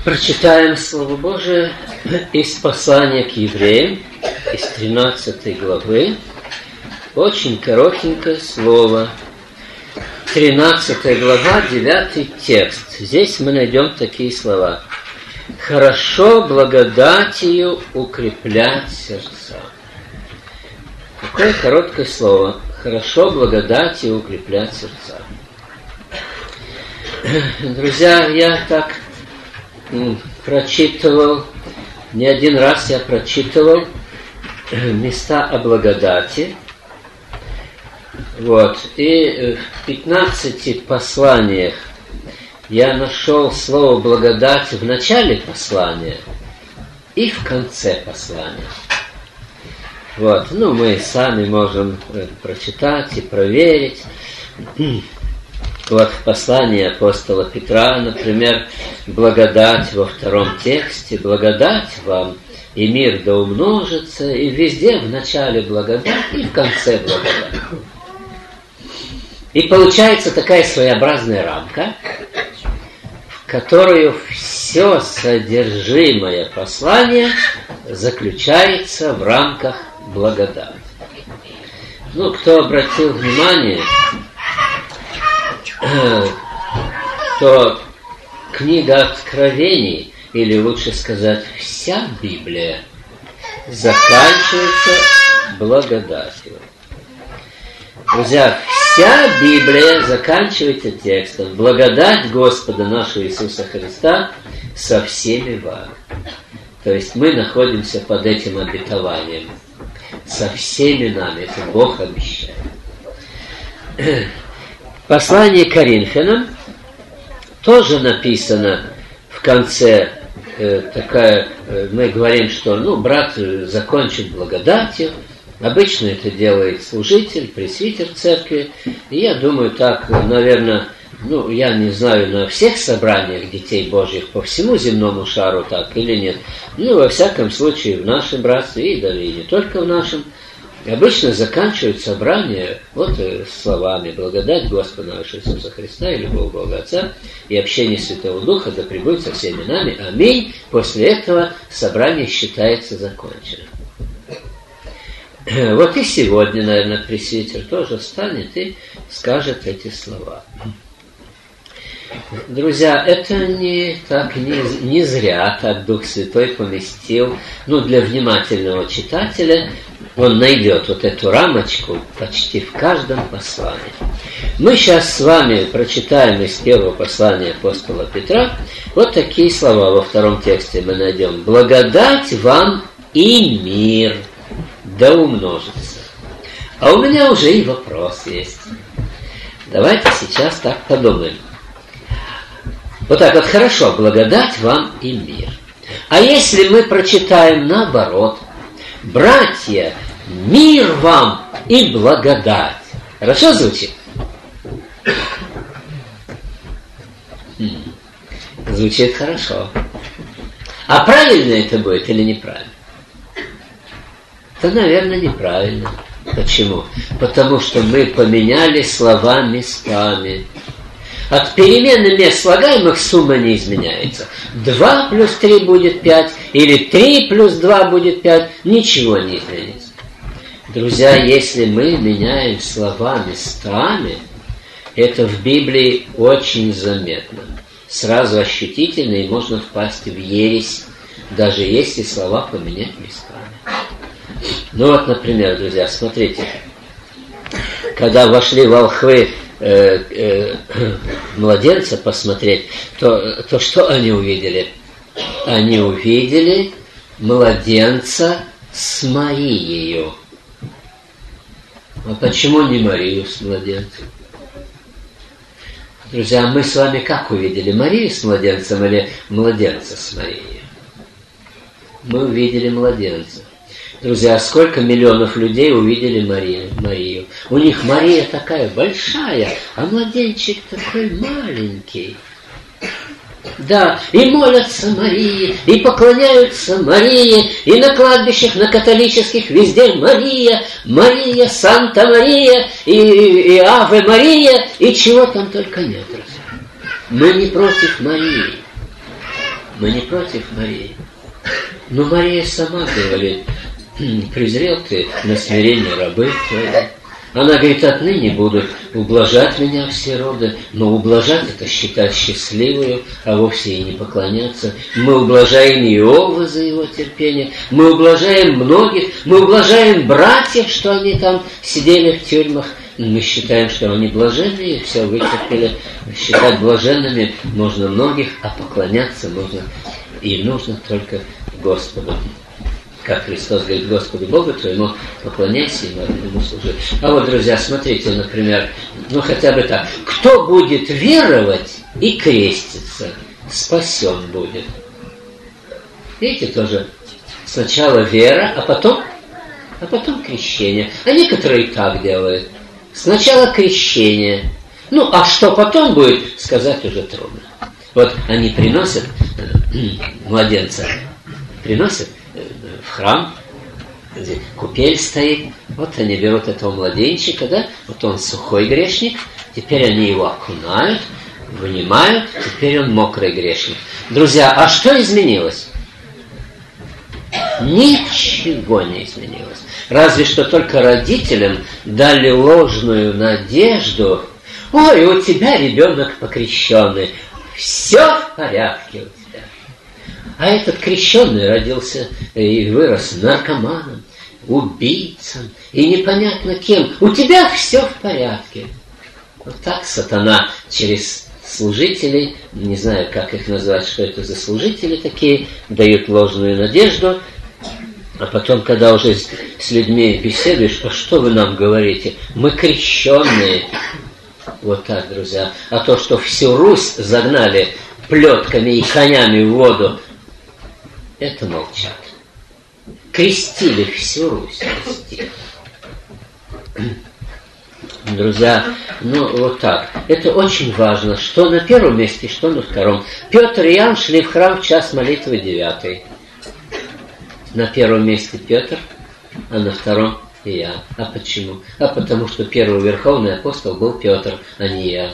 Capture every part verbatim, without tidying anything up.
Прочитаем Слово Божие из послания к евреям, из тринадцатой главы. Очень коротенькое слово. тринадцатая глава, девятый текст. Здесь мы найдем такие слова. «Хорошо благодатью укреплять сердца». Какое короткое слово. «Хорошо благодатью укреплять сердца». Друзья, я так прочитывал, не один раз я прочитывал места о благодати. Вот. И в пятнадцати посланиях я нашел слово благодать в начале послания и в конце послания. Вот. Ну, мы сами можем прочитать и проверить. Вот в послании апостола Петра, например, благодать во втором тексте, благодать вам, и мир да умножится, и везде в начале благодать, и в конце благодать. И получается такая своеобразная рамка, в которую все содержимое послания заключается в рамках благодати. Ну, кто обратил внимание, то книга Откровений, или лучше сказать, вся Библия, заканчивается благодатью. Друзья, вся Библия заканчивается текстом: «Благодать Господа нашего Иисуса Христа со всеми вами». То есть мы находимся под этим обетованием. Со всеми нами. Это Бог обещает. Послание к Коринфянам тоже написано в конце э, такая, э, мы говорим, что ну, брат закончит благодатью. Обычно это делает служитель, пресвитер церкви. И я думаю, так, наверное, ну, я не знаю, на всех собраниях детей Божьих по всему земному шару так или нет. Ну, во всяком случае, в нашем братстве, и да и не только в нашем, обычно заканчивают собрание вот словами: «Благодать Господа нашего Иисуса Христа и любовь Бога Отца и общение Святого Духа да пребудет со всеми нами. Аминь». После этого собрание считается законченным. Вот и сегодня, наверное, пресвитер тоже встанет и скажет эти слова. Друзья, это не так не, не зря так Дух Святой поместил. Ну, для внимательного читателя он найдет вот эту рамочку почти в каждом послании. Мы сейчас с вами прочитаем из первого послания апостола Петра вот такие слова. Во втором тексте мы найдем: «Благодать вам и мир да умножится». А у меня уже и вопрос есть. Давайте сейчас так подумаем. Вот так вот, хорошо, благодать вам и мир. А если мы прочитаем наоборот: «Братья, мир вам и благодать». Хорошо звучит? Хм. Звучит хорошо. А правильно это будет или неправильно? Это, наверное, неправильно. Почему? Потому что мы поменяли слова местами. От перемены мест слагаемых сумма не изменяется. два плюс три будет пять, или три плюс два будет пять, ничего не изменится. Друзья, если мы меняем слова местами, это в Библии очень заметно. Сразу ощутительно, и можно впасть в ересь, даже если слова поменять местами. Ну вот, например, друзья, смотрите. Когда вошли волхвы Э, э, младенца посмотреть, то, то что они увидели? Они увидели младенца с Марией. А почему не Марию с младенцем? Друзья, мы с вами как увидели? Марию с младенцем или младенца с Марией? Мы увидели младенца. Друзья, сколько миллионов людей увидели Марию, Марию? У них Мария такая большая, а младенчик такой маленький. Да, и молятся Марии, и поклоняются Марии, и на кладбищах, на католических везде Мария, Мария, Санта-Мария, и, и Аве Мария, и чего там только нет, друзья. Мы не против Марии. Мы не против Марии. Но Мария сама говорит: презрел ты на смирение рабы твоей. Она говорит: отныне будут ублажать меня все роды, но ублажать — это считать счастливую, а вовсе и не поклоняться. Мы ублажаем Иова за его терпение, мы ублажаем многих, мы ублажаем братьев, что они там сидели в тюрьмах. Мы считаем, что они блаженные, все вытерпели. Считать блаженными можно многих, а поклоняться можно и нужно только Господу. Как Христос говорит: Господу Богу твоему поклоняйся и ему служи. А вот, друзья, смотрите, например, ну хотя бы так. Кто будет веровать и креститься, спасен будет. Видите, тоже сначала вера, а потом, а потом крещение. А некоторые и так делают. Сначала крещение. Ну, а что потом будет, сказать уже трудно. Вот они приносят младенца, приносят в храм, где купель стоит. Вот они берут этого младенчика, да, вот он сухой грешник, теперь они его окунают, вынимают, теперь он мокрый грешник. Друзья, а что изменилось? Ничего не изменилось. Разве что только родителям дали ложную надежду. Ой, у тебя ребенок покрещенный, все в порядке у тебя. А этот крещенный родился и вырос наркоманом, убийцем и непонятно кем. У тебя все в порядке. Вот так сатана через служителей, не знаю, как их назвать, что это за служители такие, дают ложную надежду. А потом, когда уже с людьми беседуешь: а что вы нам говорите? Мы крещенные. Вот так, друзья. А то, что всю Русь загнали плетками и конями в воду, это молчат. Крестили всю Русь. Крестили. Друзья, ну вот так. Это очень важно, что на первом месте, что на втором. Петр и Иоанн шли в храм в час молитвы девятый. На первом месте Петр, а на втором Иоанн. А почему? А потому что первый верховный апостол был Петр, а не Иоанн.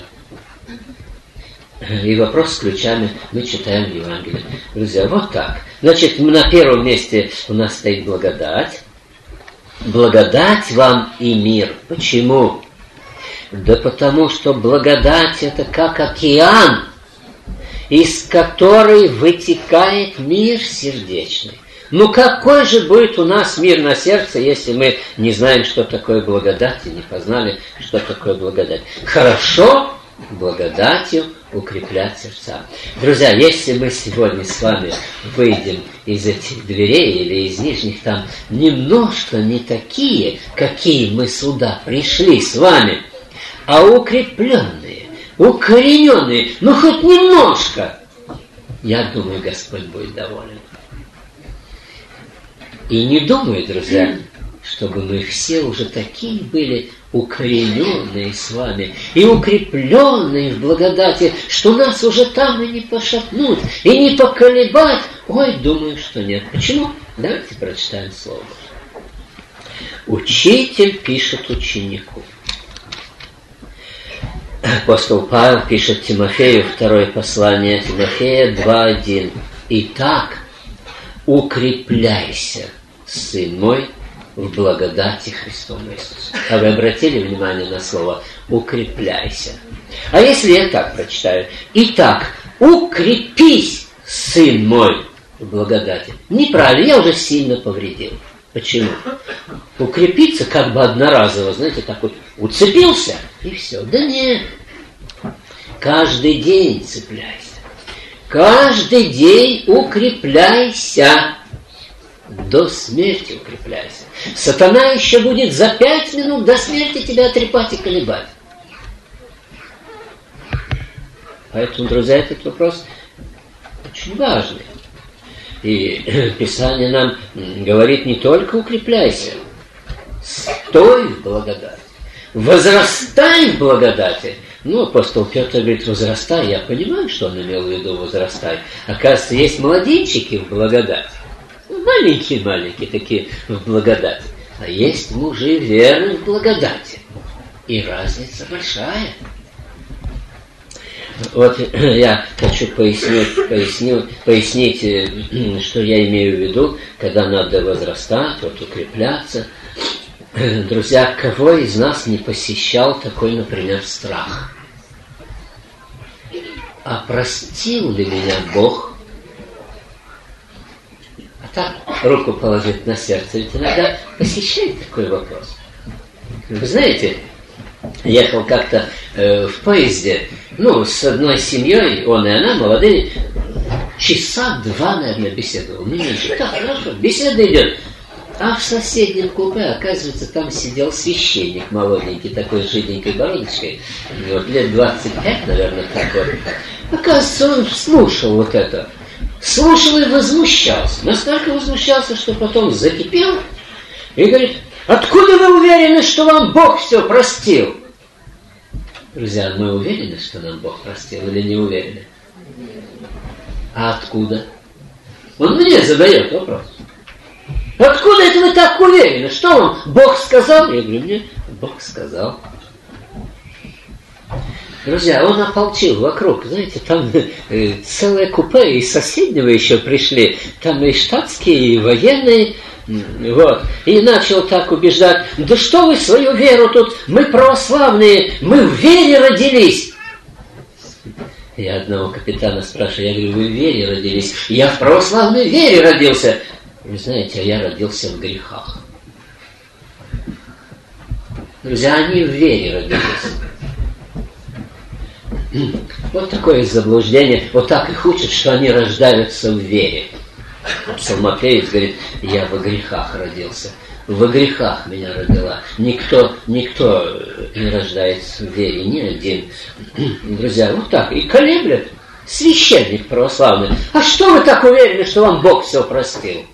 И вопрос с ключами мы читаем в Евангелии. Друзья, вот так. Значит, на первом месте у нас стоит благодать. Благодать вам и мир. Почему? Да потому что благодать — это как океан, из которой вытекает мир сердечный. Ну какой же будет у нас мир на сердце, если мы не знаем, что такое благодать, и не познали, что такое благодать? Хорошо благодатью укреплять сердца. Друзья, если мы сегодня с вами выйдем из этих дверей или из нижних, там немножко не такие, какие мы сюда пришли с вами, а укрепленные, укорененные, ну хоть немножко, я думаю, Господь будет доволен. И не думаю, друзья, чтобы мы все уже такие были укорененные с вами и укрепленные в благодати, что нас уже там и не пошатнуть, и не поколебать. Ой, думаю, что нет. Почему? Давайте прочитаем слово. Учитель пишет ученику. Апостол Павел пишет Тимофею, второе послание Тимофея два один. Итак, укрепляйся, сын мой, в благодати Христовой Иисуса. А вы обратили внимание на слово «укрепляйся»? А если я так прочитаю? Итак, укрепись, сын мой, в благодати. Неправильно, я уже сильно повредил. Почему? Укрепиться как бы одноразово, знаете, так вот уцепился и все. Да нет. Каждый день цепляйся. Каждый день укрепляйся. До смерти укрепляйся. Сатана еще будет за пять минут до смерти тебя трепать и колебать. Поэтому, друзья, этот вопрос очень важный. И Писание нам говорит не только укрепляйся, стой в благодати, возрастай в благодати. Ну, апостол Петр говорит, возрастай. Я понимаю, что он имел в виду возрастай. Оказывается, есть младенчики в благодати. Маленькие-маленькие такие в благодати. А есть мужи веры в благодати. И разница большая. Вот я хочу пояснить, пояснить, пояснить, что я имею в виду, когда надо возрастать, вот укрепляться. Друзья, кого из нас не посещал такой, например, страх? А простил ли меня Бог? А так руку положить на сердце, ведь иногда посещает такой вопрос. Вы знаете, ехал как-то э, в поезде, ну, с одной семьей, он и она, молодые, часа два, наверное, беседовал. Не меньше. Так, хорошо, беседа идет. А в соседнем купе, оказывается, там сидел священник молоденький, такой с жиденькой бородочкой, вот, лет двадцать пять, наверное, так вот. Оказывается, он слушал вот это. Слушал и возмущался. Настолько возмущался, что потом закипел и говорит: откуда вы уверены, что вам Бог все простил? Друзья, мы уверены, что нам Бог простил, или не уверены? А откуда? Он мне задает вопрос. Откуда это вы так уверены? Что вам Бог сказал? Я говорю: мне Бог сказал. Друзья, он ополчил вокруг, знаете, там э, целое купе, и соседнего еще пришли, там и штатские, и военные, вот, и начал так убеждать: да что вы свою веру тут, мы православные, мы в вере родились. Я одного капитана спрашиваю, я говорю: вы в вере родились? Я в православной вере родился. Вы знаете, а я родился в грехах. Друзья, они в вере родились. Вот такое заблуждение. Вот так их учат, что они рождаются в вере. Псалмопевец говорит: я во грехах родился. Во грехах меня родила. Никто, никто не рождается в вере, ни один. Друзья, вот так. И колеблят. Священник православный: а что вы так уверены, что вам Бог все простил?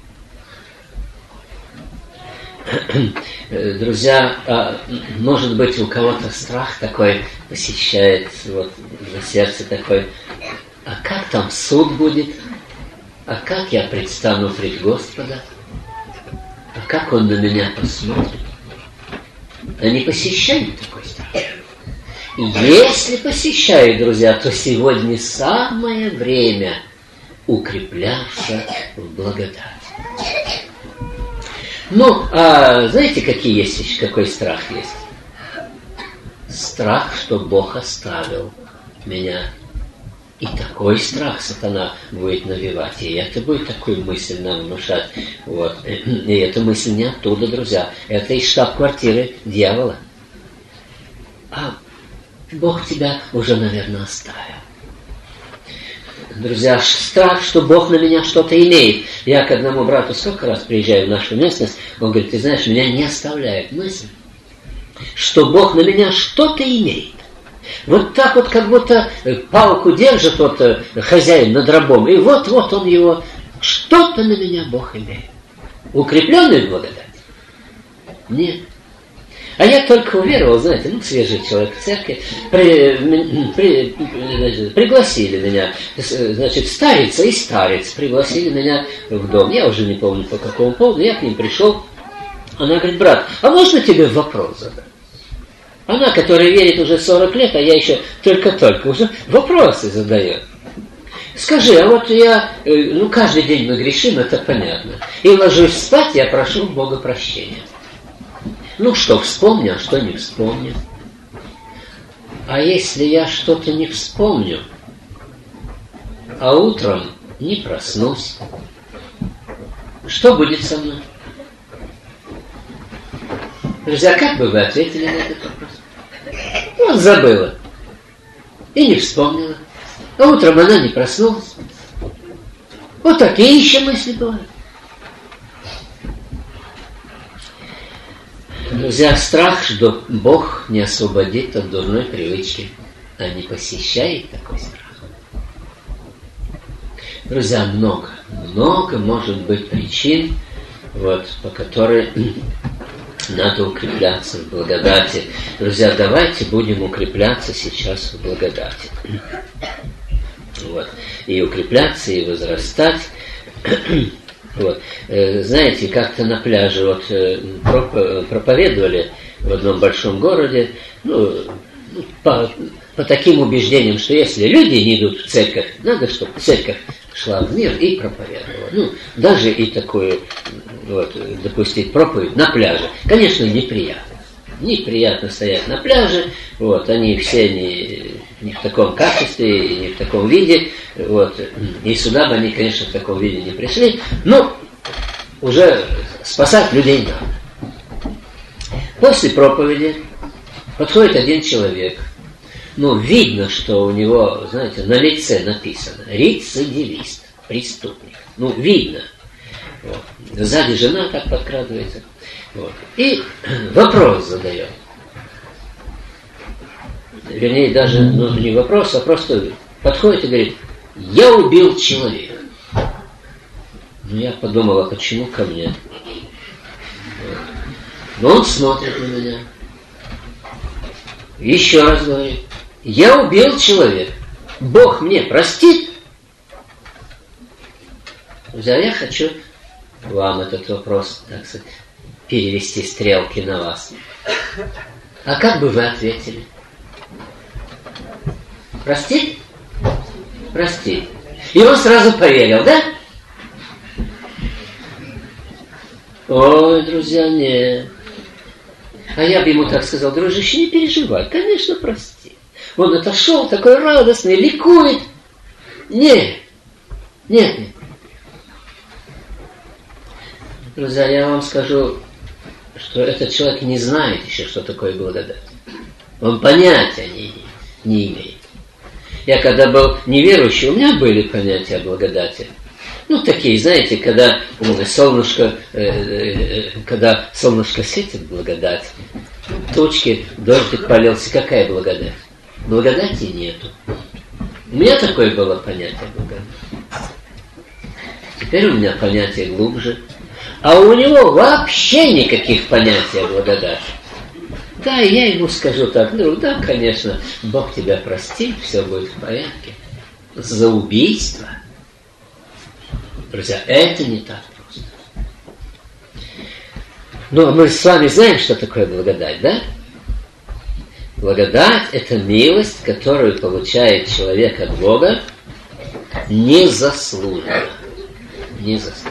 Друзья, а может быть, у кого-то страх такой посещает, вот на сердце такой: а как там суд будет? А как я предстану пред Господа? А как Он на меня посмотрит? А не посещает такой страх? Если посещает, друзья, то сегодня самое время укрепляться в благодати. Ну, а знаете, какие есть еще, какой страх есть? Страх, что Бог оставил меня. И такой страх сатана будет навевать. И это будет такую мысль нам внушать. Вот. И эта мысль не оттуда, друзья. Это из штаб-квартиры дьявола. А Бог тебя уже, наверное, оставил. Друзья, страх, что Бог на меня что-то имеет. Я к одному брату сколько раз приезжаю в нашу местность, он говорит: ты знаешь, меня не оставляет мысль, что Бог на меня что-то имеет. Вот так вот, как будто палку держит вот хозяин над рабом, и вот-вот он его, что-то на меня Бог имеет. Укрепленный в благодати? Нет. А я только уверовал, знаете, ну, свежий человек в церкви, при, при, значит, пригласили меня, значит, старица и старец пригласили меня в дом. Я уже не помню по какому поводу, я к ним пришел. Она говорит: брат, а можно тебе вопрос задать? Она, которая верит уже сорок лет, а я еще только-только, уже вопросы задает. Скажи, а вот я, ну, каждый день мы грешим, это понятно. И ложусь спать, я прошу Бога прощения. Ну, что вспомню, а что не вспомню. А если я что-то не вспомню, а утром не проснусь, что будет со мной? Друзья, как бы вы ответили на этот вопрос? Вот забыла. И не вспомнила. А утром она не проснулась. Вот такие еще мысли бывают. Друзья, страх, что Бог не освободит от дурной привычки, а не посещает такой страх. Друзья, много, много может быть причин, вот, по которой надо укрепляться в благодати. Друзья, давайте будем укрепляться сейчас в благодати. Вот. И укрепляться, и возрастать. Вот. Знаете, как-то на пляже вот, проповедовали в одном большом городе, ну, по, по таким убеждениям, что если люди не идут в церковь, надо, чтобы церковь шла в мир и проповедовала. Ну, даже и такую, вот, допустить проповедь на пляже. Конечно, неприятно. Неприятно стоять на пляже, вот, они все не, не в таком качестве, не в таком виде, вот, и сюда бы они, конечно, в таком виде не пришли, но уже спасать людей надо. После проповеди подходит один человек, ну, видно, что у него, знаете, на лице написано рецидивист, преступник, ну, видно. Вот. Сзади жена так подкрадывается. Вот. И вопрос задает. Вернее, даже ну, не вопрос, а просто подходит и говорит: я убил человека. Ну, я подумал, а почему ко мне? Вот. Но он смотрит на меня. Еще раз говорит: я убил человека. Бог мне простит? Друзья, я хочу вам этот вопрос, так сказать, перевести стрелки на вас. А как бы вы ответили? Простит? Простит. И он сразу поверил, да? Ой, друзья, нет. А я бы ему так сказал: дружище, не переживай, конечно, прости. Он отошел, такой радостный, ликует. Нет, нет, нет. Друзья, я вам скажу, что этот человек не знает еще, что такое благодать. Он понятия не, не имеет. Я когда был неверующий, у меня были понятия о благодати. Ну, такие, знаете, когда солнышко, э, э, когда солнышко светит, благодать, тучки, дождик полился, какая благодать? Благодати нету. У меня такое было понятие благодати. Теперь у меня понятие глубже. А у него вообще никаких понятий о благодати. Да, я ему скажу так: ну да, конечно, Бог тебя простит, все будет в порядке. За убийство. Друзья, это не так просто. Но мы с вами знаем, что такое благодать, да? Благодать – это милость, которую получает человек от Бога незаслуженно. Незаслуженно.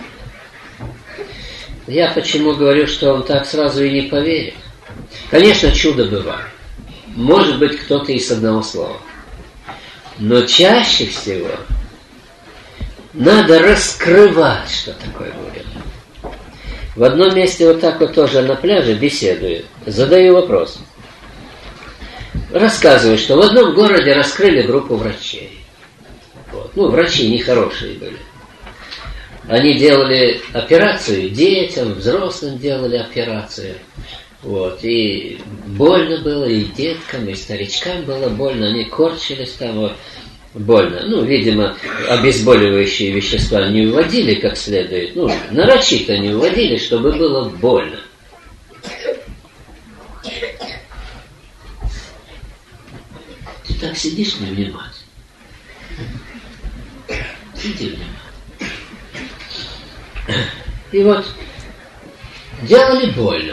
Я почему говорю, что он так сразу и не поверит? Конечно, чудо бывает. Может быть, кто-то и с одного слова. Но чаще всего надо раскрывать, что такое будет. В одном месте вот так вот тоже на пляже беседую. Задаю вопрос. Рассказываю, что в одном городе раскрыли группу врачей. Вот. Ну, врачи нехорошие были. Они делали операцию детям, взрослым делали операцию. Вот. И больно было и деткам, и старичкам было больно. Они корчились там, вот, больно. Ну, видимо, обезболивающие вещества не вводили как следует. Ну, нарочито не вводили, чтобы было больно. Ты так сидишь невнимательно. Сиди внимательно. И вот делали больно.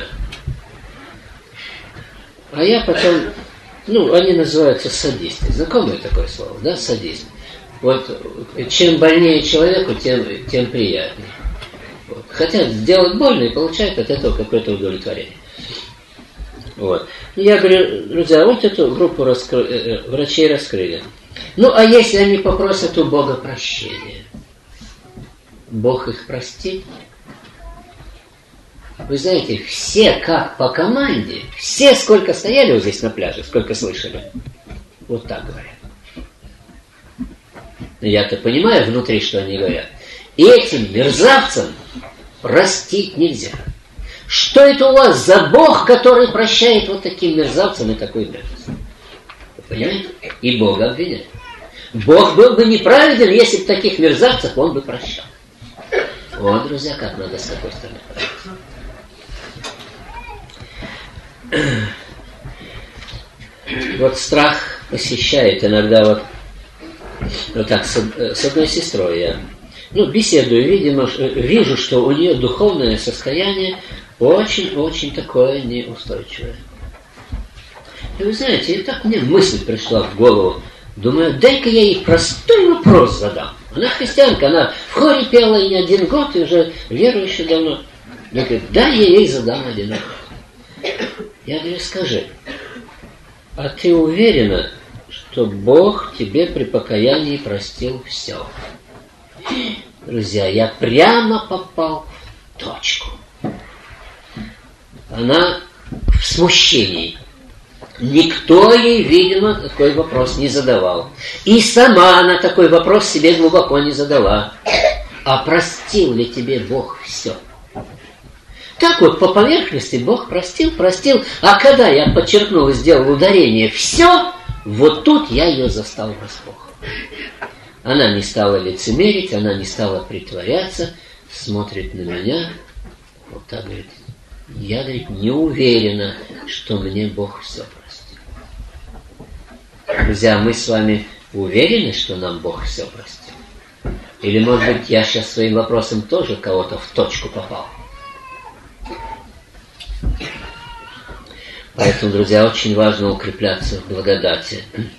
А я потом, ну, они называются садисты. Знакомое такое слово, да, садист. Вот чем больнее человеку, тем, тем приятнее. Вот. Хотят сделать больно и получают от этого какое-то удовлетворение. Вот. Я говорю: друзья, вот эту группу раскры... врачей раскрыли. Ну, а если они попросят у Бога прощения? Бог их простит? Вы знаете, все как по команде, все сколько стояли вот здесь на пляже, сколько слышали, вот так говорят. Я-то понимаю внутри, что они говорят. Этим мерзавцам простить нельзя. Что это у вас за Бог, который прощает вот таким мерзавцам и такой мерзость? Вы понимаете? И Бога обвиняет. Бог был бы неправеден, если бы таких мерзавцев он бы прощал. Вот, друзья, как надо с такой стороны подойти. Вот страх посещает иногда вот, вот так, с, с одной сестрой я ну, беседую, видимо, вижу, что у нее духовное состояние очень-очень такое неустойчивое. И вы знаете, и так мне мысль пришла в голову. Думаю, дай-ка я ей простой вопрос задам. Она христианка, она в хоре пела и не один год, и уже верующая давно. Я говорю, да, я ей задам один вопрос. Я говорю, скажи, а ты уверена, что Бог тебе при покаянии простил все? Друзья, я прямо попал в точку. Она в смущении. Никто ей, видимо, такой вопрос не задавал. И сама она такой вопрос себе глубоко не задала. А простил ли тебе Бог все? Так вот, по поверхности Бог простил, простил. А когда я подчеркнул и сделал ударение «все», вот тут я ее застал врасплох. Она не стала лицемерить, она не стала притворяться, смотрит на меня, вот так говорит, я, говорит, не уверена, что мне Бог все простил. Друзья, мы с вами уверены, что нам Бог все простил? Или, может быть, я сейчас своим вопросом тоже кого-то в точку попал? Поэтому, друзья, очень важно укрепляться в благодати.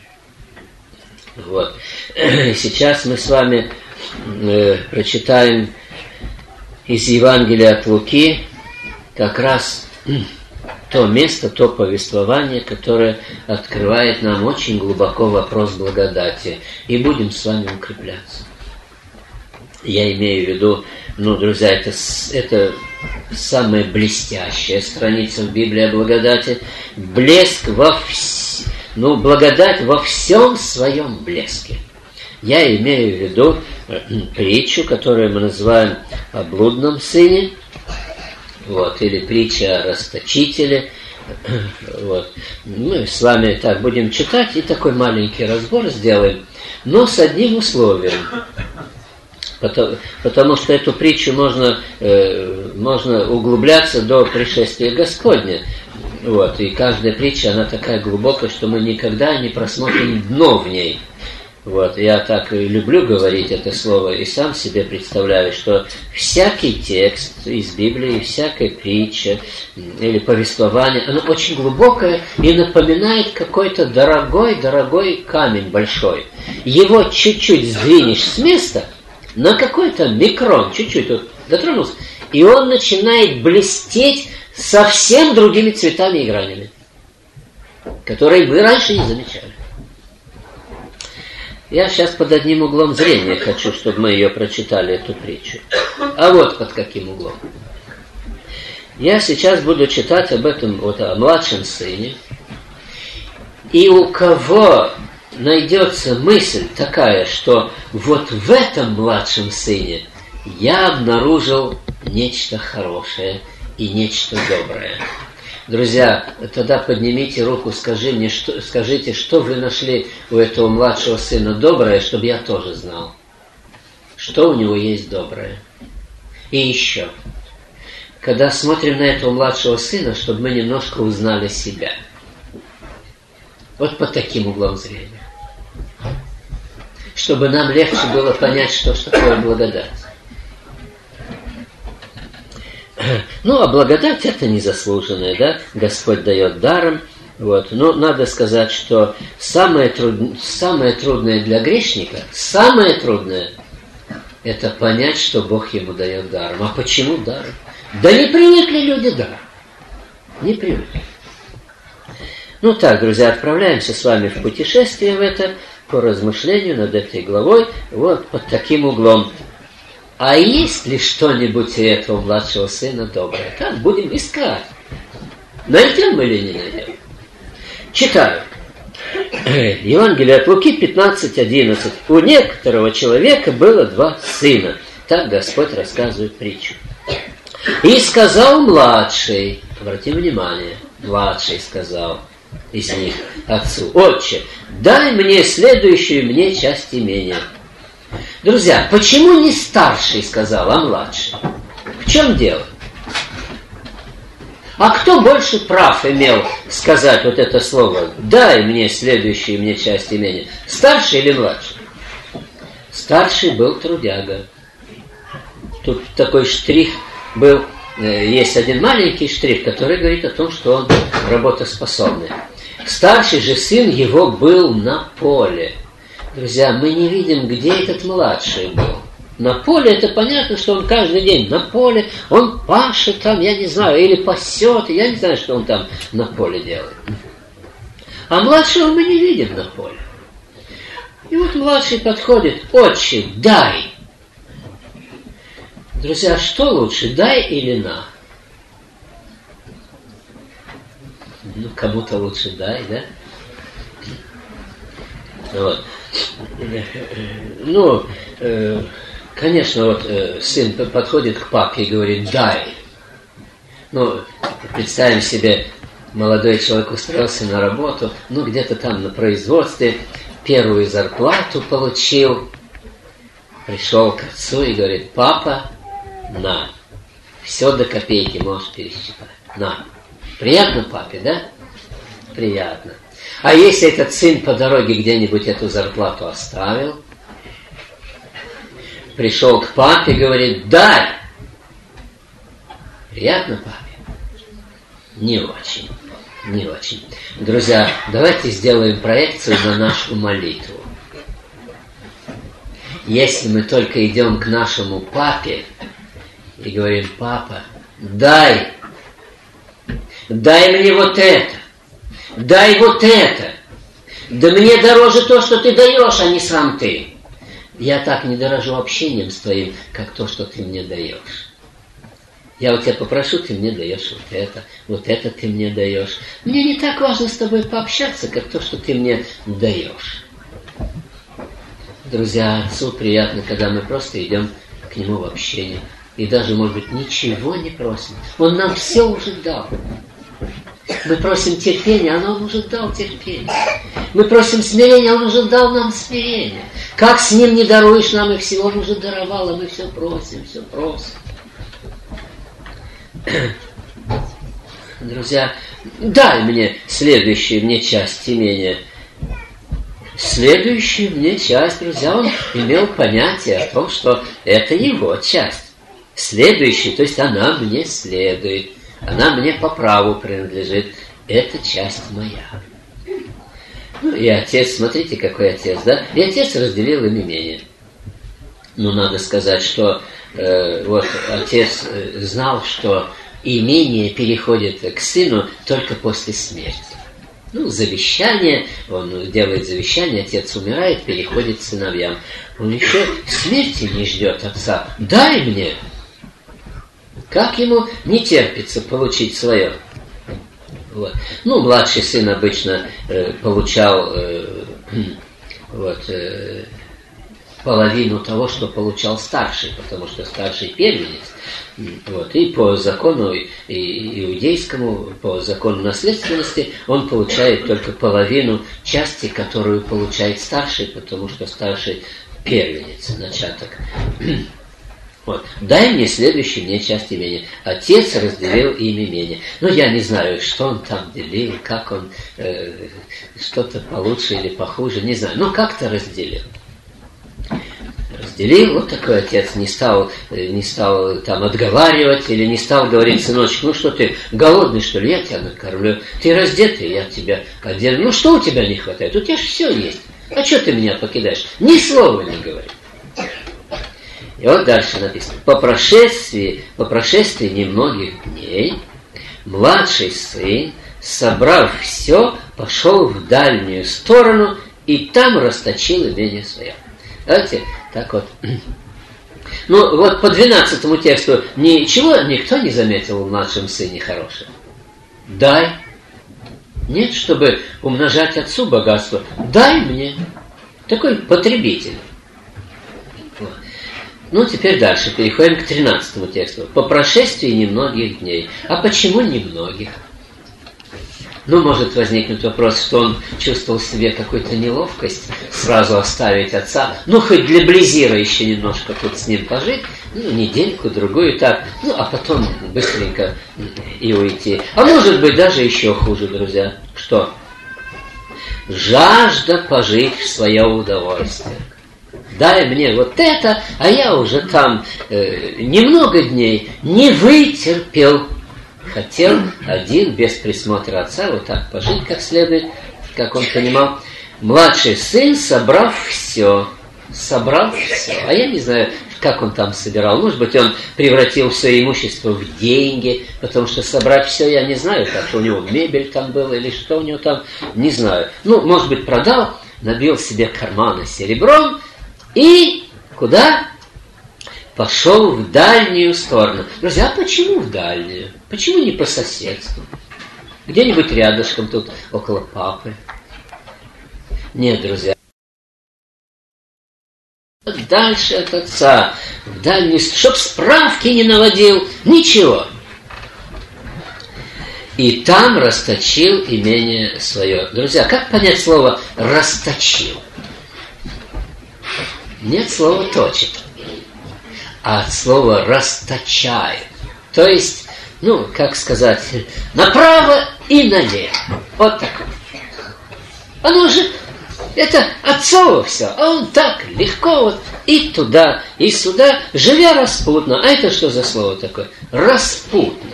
Вот. Сейчас мы с вами э, прочитаем из Евангелия от Луки как раз то место, то повествование, которое открывает нам очень глубоко вопрос благодати. И будем с вами укрепляться. Я имею в виду, ну, друзья, это, это самая блестящая страница в Библии о благодати. Блеск во всем, ну, благодать во всем своем блеске. Я имею в виду притчу, которую мы называем о блудном сыне, вот, или притча о расточителе. Вот. Мы с вами так будем читать и такой маленький разбор сделаем, но с одним условием. Потому, потому что эту притчу можно, э, можно углубляться до пришествия Господня. Вот, и каждая притча, она такая глубокая, что мы никогда не просмотрим дно в ней. Вот, я так и люблю говорить это слово, и сам себе представляю, что всякий текст из Библии, всякая притча или повествование, оно очень глубокое и напоминает какой-то дорогой-дорогой камень большой. Его чуть-чуть сдвинешь с места, на какой-то микрон, чуть-чуть вот дотронулся, и он начинает блестеть совсем другими цветами и гранями, которые мы раньше не замечали. Я сейчас под одним углом зрения хочу, чтобы мы ее прочитали, эту притчу. А вот под каким углом. Я сейчас буду читать об этом, вот о младшем сыне. И у кого найдется мысль такая, что вот в этом младшем сыне я обнаружил нечто хорошее и нечто доброе. Друзья, тогда поднимите руку, скажи мне, что, скажите, что вы нашли у этого младшего сына доброе, чтобы я тоже знал. Что у него есть доброе. И еще. Когда смотрим на этого младшего сына, чтобы мы немножко узнали себя. Вот под таким углом зрения. Чтобы нам легче было понять, что ж такое благодать. Ну, а благодать это незаслуженное, да? Господь дает даром. Вот. Но надо сказать, что самое, труд... самое трудное для грешника, самое трудное, это понять, что Бог ему дает даром. А почему даром? Да не привыкли люди даром. Не привыкли. Ну так, друзья, отправляемся с вами в путешествие в это, по размышлению над этой главой, вот под таким углом. А есть ли что-нибудь у этого младшего сына доброе? Как будем искать? Найдем или не найдем? Читаю. Евангелие от Луки пятнадцать одиннадцать. У некоторого человека было два сына. Так Господь рассказывает притчу. И сказал младший, обрати внимание, младший сказал из них отцу: «Отче, дай мне следующую мне часть имения». Друзья, почему не старший сказал, а младший? В чем дело? А кто больше прав имел сказать вот это слово «дай мне следующую мне часть имения»? Старший или младший? Старший был трудяга. Тут такой штрих был, есть один маленький штрих, который говорит о том, что он работоспособный. Старший же сын его был на поле. Друзья, мы не видим, где этот младший был. На поле это понятно, что он каждый день на поле, он пашет там, я не знаю, или пасет, я не знаю, что он там на поле делает. А младшего мы не видим на поле. И вот младший подходит: отче, дай. Друзья, что лучше, дай или на? Ну, кому-то лучше дай, да? Вот. Ну, э, конечно, вот э, сын подходит к папе и говорит: дай. Ну, представим себе, молодой человек устроился на работу, ну, где-то там на производстве, первую зарплату получил, пришел к отцу и говорит: папа, на, все до копейки можешь пересчитать, на. Приятно папе, да? Приятно. А если этот сын по дороге где-нибудь эту зарплату оставил, пришел к папе и говорит: дай. Приятно папе? Не очень. Не очень. Друзья, давайте сделаем проекцию на нашу молитву. Если мы только идем к нашему папе и говорим: папа, дай, дай мне вот это, дай вот это, да мне дороже то, что ты даешь, а не сам ты. Я так не дорожу общением с твоим, как то, что ты мне даешь. Я у тебя попрошу, ты мне даешь вот это, вот это ты мне даешь. Мне не так важно с тобой пообщаться, как то, что ты мне даешь. Друзья, отцу приятно, когда мы просто идем к нему в общение. И даже, может быть, ничего не просим. Он нам все уже дал. Мы просим терпения, а он уже дал терпение. Мы просим смирения, он уже дал нам смирение. Как с ним не даруешь нам, и всего он уже даровал, а мы все просим, все просим. Друзья, дай мне следующую мне часть имения. Следующую мне часть, друзья, он имел понятие о том, что это его часть. Следующая, то есть она мне следует, она мне по праву принадлежит. Это часть моя. Ну и отец, смотрите, какой отец, да? И отец разделил им имение. Ну, надо сказать, что э, вот отец э, знал, что имение переходит к сыну только после смерти. Ну, завещание, он делает завещание, отец умирает, переходит к сыновьям. Он еще смерти не ждет отца. Дай мне! Как ему не терпится получить свое? Вот. Ну, младший сын обычно э, получал э, вот, э, половину того, что получал старший, потому что старший первенец. Вот. И по закону и иудейскому, по закону наследственности, он получает только половину части, которую получает старший, потому что старший первенец, начаток. Вот. Дай мне следующую мне часть имения. Отец разделил им имение. Ну, я не знаю, что он там делил, как он э, что-то получше или похуже, не знаю. Ну, как-то разделил. Разделил, вот такой отец, не стал, не стал там отговаривать, или не стал говорить: сыночек, ну что ты, голодный, что ли, я тебя накормлю. Ты раздетый, я тебя одену. Ну, что у тебя не хватает? У тебя же все есть. А что ты меня покидаешь? Ни слова не говори. И вот дальше написано: по прошествии, по прошествии немногих дней младший сын, собрав все, пошел в дальнюю сторону и там расточил имение свое. Знаете, так вот. Ну, вот по двенадцатому тексту ничего никто не заметил в младшем сыне хорошего. Дай. Нет, чтобы умножать отцу богатство. Дай мне. Такой потребитель. Ну, теперь дальше. Переходим к тринадцатому тексту. По прошествии немногих дней. А почему немногих? Ну, может возникнуть вопрос, что он чувствовал в себе какую-то неловкость сразу оставить отца. Ну, хоть для Близира еще немножко тут с ним пожить. Ну, недельку, другую так. Ну, а потом быстренько и уйти. А может быть, даже еще хуже, друзья. Что? Жажда пожить в свое удовольствие. Дай мне вот это, а я уже там э, немного дней не вытерпел. хотел один, без присмотра отца, вот так пожить как следует, как он понимал. Младший сын, собрав все, собрал все. А я не знаю, как он там собирал. Может быть, он превратил все имущество в деньги, потому что собрать все я не знаю, как у него мебель там была или что у него там, не знаю. Ну, может быть, продал, набил себе карманы серебром и куда? Пошел в дальнюю сторону. Друзья, а почему в дальнюю? Почему не по соседству? Где-нибудь рядышком тут, около папы? Нет, друзья. Дальше от отца, в дальнюю, чтоб справки не наводил, ничего. И там расточил имение свое. Друзья, как понять слово «расточил»? Нет слова «точит», а от слова «расточает». То есть, ну, как сказать, направо и налево. Вот так вот. Оно же, это отцово все, а он так легко вот и туда, и сюда, живя распутно. А это что за слово такое? Распутно.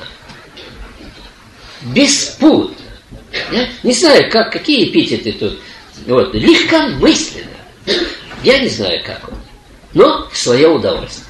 Беспутно. Я не знаю, как, какие эпитеты тут. Вот, легкомысленно. Я не знаю, как он. Но в свое удовольствие.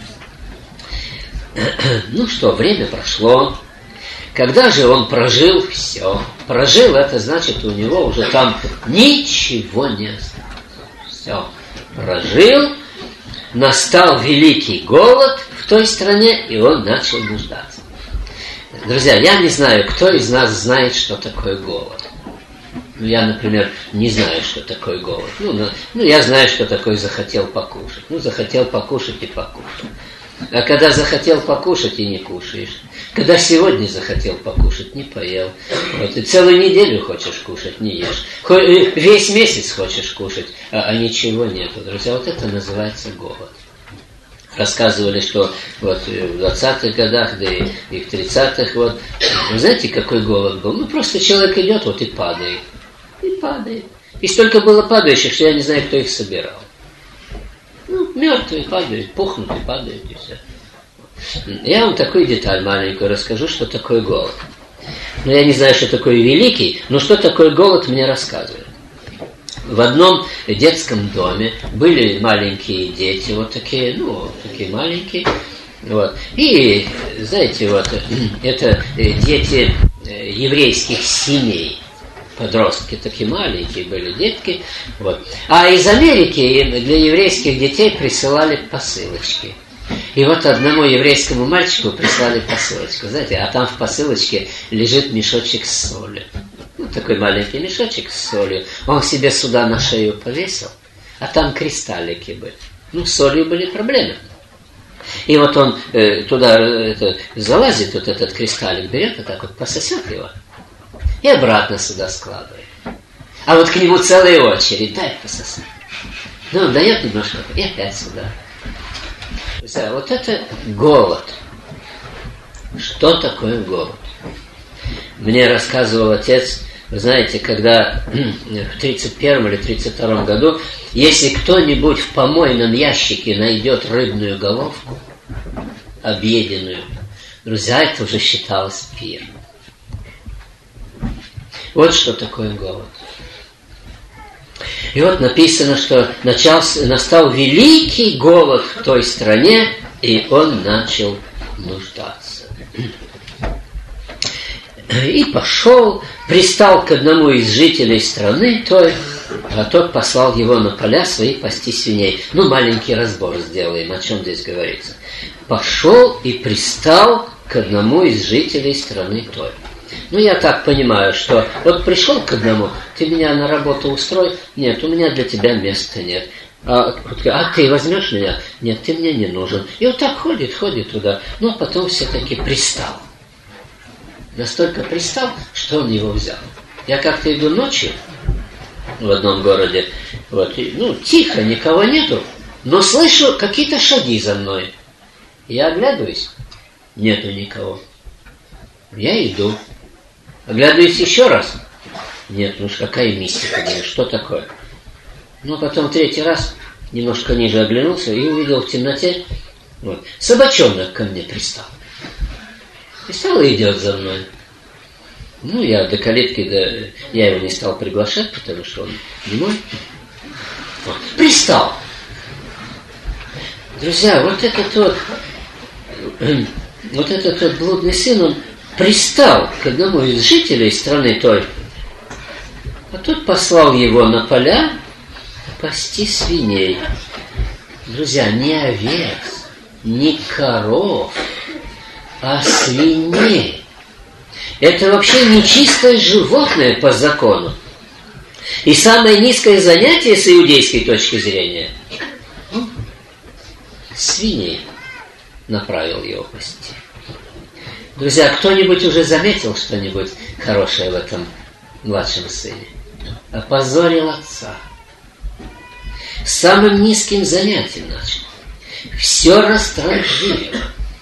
Ну что, время прошло. Когда же он прожил все? Прожил, это значит, у него уже там ничего не осталось. Все. Прожил. Настал великий голод в той стране, и он начал нуждаться. Друзья, я не знаю, кто из нас знает, что такое голод. Ну, я, например, не знаю, что такое голод. Ну, ну, ну, я знаю, что такое захотел покушать. Ну, захотел покушать и покушал. А когда захотел покушать и не кушаешь. Когда сегодня захотел покушать, не поел. Вот, и целую неделю хочешь кушать, не ешь. Весь месяц хочешь кушать, а, а ничего нету. Друзья, вот это называется голод. Рассказывали, что вот в двадцатых годах, да и, и в тридцатых, вот, вы знаете, какой голод был? Ну, просто человек идет вот и падает. И падает. И столько было падающих, что я не знаю, кто их собирал. Ну, мертвые падают, пухнут и падают, и все. Я вам такую деталь маленькую расскажу, что такое голод. Но я не знаю, что такое великий, но что такое голод, мне рассказывают. В одном детском доме были маленькие дети, вот такие, ну, такие маленькие. Вот. И, знаете, вот, это дети еврейских семей. Подростки такие маленькие были детки. Вот. А из Америки для еврейских детей присылали посылочки. И вот одному еврейскому мальчику прислали посылочку. Знаете, а там в посылочке лежит мешочек с солью. Ну, такой маленький мешочек с солью. Он себе сюда на шею повесил, а там кристаллики были. Ну, с солью были проблемы. И вот он э, туда это, залазит, вот этот кристаллик берет, и так вот пососет его. И обратно сюда складывает. А вот к нему целая очередь. Дай пососать. Ну, он дает немножко, и опять сюда. Вот это голод. Что такое голод? Мне рассказывал отец, вы знаете, когда в тридцать первом или тридцать втором году, если кто-нибудь в помойном ящике найдет рыбную головку, объеденную, друзья, это уже считалось пир. Вот что такое голод. И вот написано, что начался, настал великий голод в той стране, и он начал нуждаться. И пошел, пристал к одному из жителей страны той, а тот послал его на поля свои пасти свиней. Ну, маленький разбор сделаем, о чем здесь говорится. Пошел и пристал к одному из жителей страны той. Ну, я так понимаю, что вот пришел к одному, ты меня на работу устрой? Нет, у меня для тебя места нет. А, а ты возьмешь меня? Нет, ты мне не нужен. И вот так ходит, ходит туда. Ну, а потом все-таки пристал. Настолько пристал, что он его взял. Я как-то иду ночью в одном городе, вот, и, ну, тихо, никого нету, но слышу какие-то шаги за мной. Я оглядываюсь, нету никого. Я иду. Оглядываюсь еще раз. Нет, ну уж какая мистика, блин, что такое? Ну, потом третий раз немножко ниже оглянулся и увидел в темноте, вот, собачонок ко мне пристал. И стал и идет за мной. Ну, я до калитки, да, я его не стал приглашать, потому что он не мой. Вот. Пристал. Друзья, вот этот вот, вот этот вот блудный сын, он пристал к одному из жителей страны той, а тот послал его на поля пасти свиней. Друзья, не овец, не коров, а свиней. Это вообще нечистое животное по закону. И самое низкое занятие с иудейской точки зрения – свиней направил его пасти. Друзья, кто-нибудь уже заметил что-нибудь хорошее в этом младшем сыне? Опозорил отца. Самым низким занятием начал. Все растранжирил.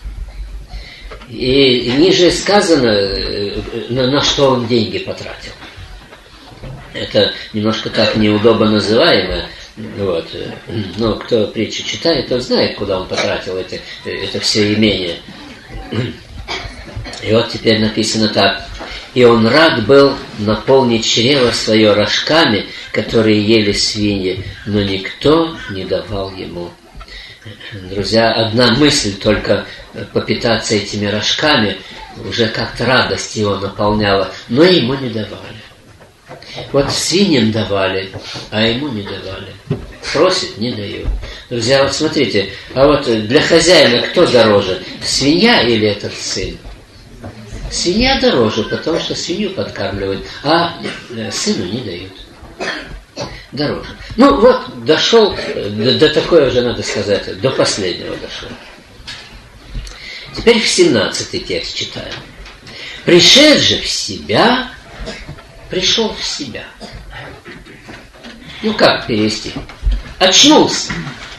И ниже сказано, на, на что он деньги потратил. Это немножко так неудобно называемо. Вот. Но кто притчу читает, тот знает, куда он потратил это, это все имение. И вот теперь написано так. И он рад был наполнить чрево свое рожками, которые ели свиньи, но никто не давал ему. Друзья, одна мысль только попитаться этими рожками уже как-то радость его наполняла, но ему не давали. Вот свиньям давали, а ему не давали. Просит, не дают. Друзья, вот смотрите, а вот для хозяина кто дороже, свинья или этот сын? Свинья дороже, потому что свинью подкармливают, а сыну не дают. Дороже. Ну вот, дошел, до, до такой уже, надо сказать, до последнего дошел. Теперь в семнадцатый текст читаем. Пришед же в себя, пришел в себя. Ну как перевести? Очнулся.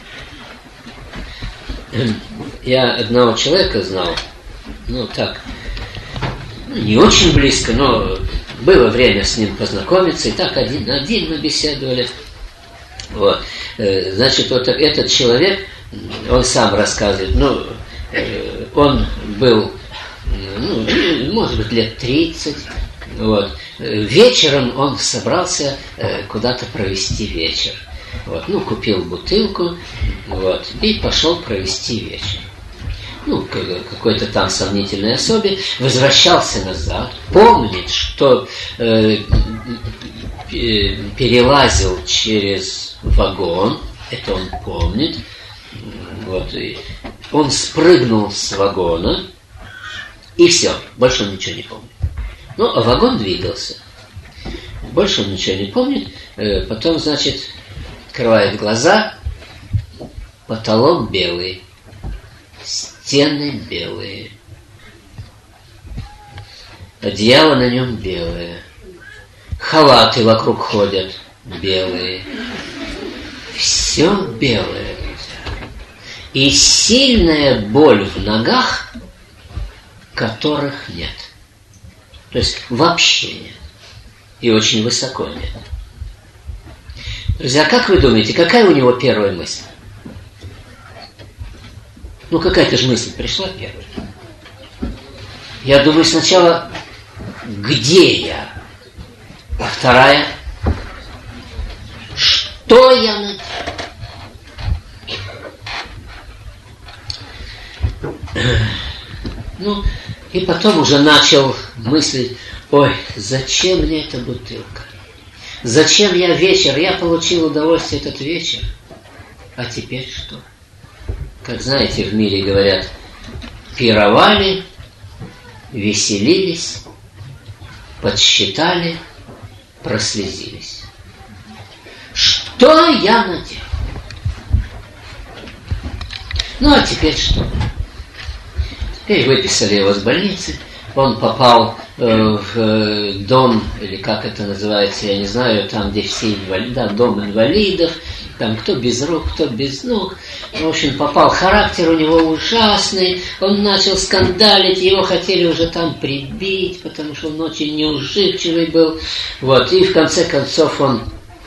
Я одного человека знал, ну так, не очень близко, но было время с ним познакомиться, и так один на один мы беседовали. Вот. Значит, вот этот человек, он сам рассказывает, ну, он был, ну, может быть, лет тридцать. Вот. Вечером он собрался куда-то провести вечер. Вот. Ну, купил бутылку, вот, и пошел провести вечер. Ну, какой-то там сомнительной особе, возвращался назад, помнит, что э, перелазил через вагон, это он помнит, вот, и он спрыгнул с вагона, и все, больше он ничего не помнит. Ну, а вагон двигался, больше он ничего не помнит, э, потом, значит, открывает глаза, потолок белый, стены белые, одеяло на нем белое, халаты вокруг ходят белые, все белое, и сильная боль в ногах, которых нет, то есть вообще нет, и очень высоко нет. Друзья, как вы думаете, какая у него первая мысль? Ну, какая-то же мысль пришла первая. Я думаю, сначала, где я? А вторая, что я наделал? Ну, и потом уже начал мыслить, ой, зачем мне эта бутылка? Зачем я вечер? Я получил удовольствие этот вечер. А теперь что? Как знаете, в мире говорят, пировали, веселились, подсчитали, прослезились. Что я наделал? Ну, а теперь что? Теперь выписали его с больницы, он попал э, в дом, или как это называется, я не знаю, там, где все инвалиды, да, дом инвалидов, там кто без рук, кто без ног. В общем, попал, характер у него ужасный, он начал скандалить, его хотели уже там прибить, потому что он очень неуживчивый был. Вот, и в конце концов он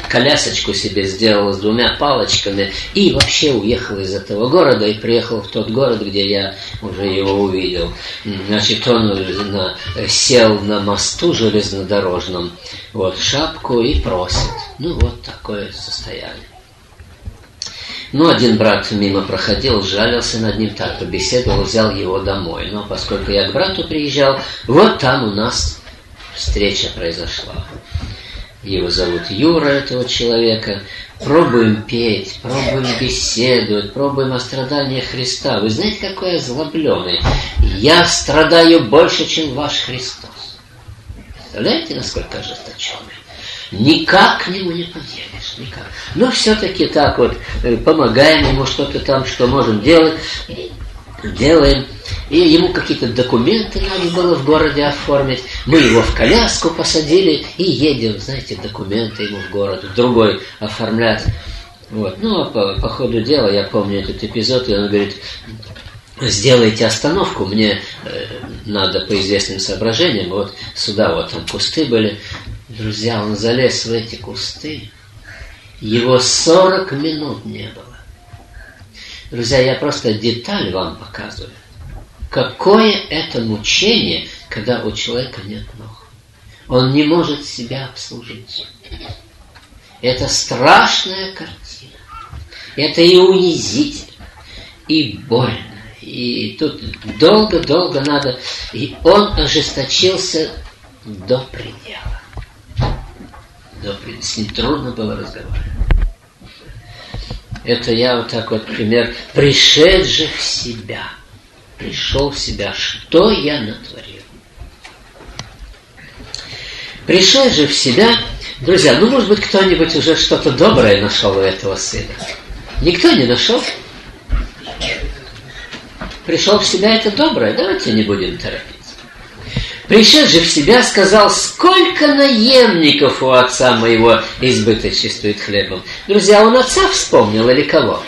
колясочку себе сделал с двумя палочками и вообще уехал из этого города и приехал в тот город, где я уже его увидел. Значит, он на, сел на мосту железнодорожном, вот, шапку и просит. Ну, вот такое состояние. Ну, один брат мимо проходил, жалился над ним, так побеседовал, взял его домой. Но поскольку я к брату приезжал, вот там у нас встреча произошла. Его зовут Юра, этого человека. Пробуем петь, пробуем беседовать, пробуем о страданиях Христа. Вы знаете, какой я озлобленный? Я страдаю больше, чем ваш Христос. Представляете, насколько ожесточенный? Никак к нему не поделишь, никак. Но все-таки так вот помогаем ему что-то там, что можем делать, делаем. И ему какие-то документы надо было в городе оформить. Мы его в коляску посадили и едем, знаете, документы ему в город, в другой оформлять. Вот. Ну, а по, по ходу дела, я помню этот эпизод, и он говорит: сделайте остановку, мне э, надо по известным соображениям, вот сюда, вот там кусты были. Друзья, он залез в эти кусты, его сорок минут не было. Друзья, я просто деталь вам показываю. Какое это мучение, когда у человека нет ног. Он не может себя обслужить. Это страшная картина. Это и унизительно, и больно. И тут долго-долго надо. И он ожесточился до предела. До предела. С ним трудно было разговаривать. Это я вот так вот пример. Пришедший в себя. Пришел в себя. Что я натворил? Пришел же в себя. Друзья, ну, может быть, кто-нибудь уже что-то доброе нашел у этого сына? Никто не нашел? Пришел в себя — это доброе. Давайте не будем торопиться. Пришедший в себя сказал: сколько наемников у отца моего избыточествует хлебом. Друзья, он отца вспомнил или кого?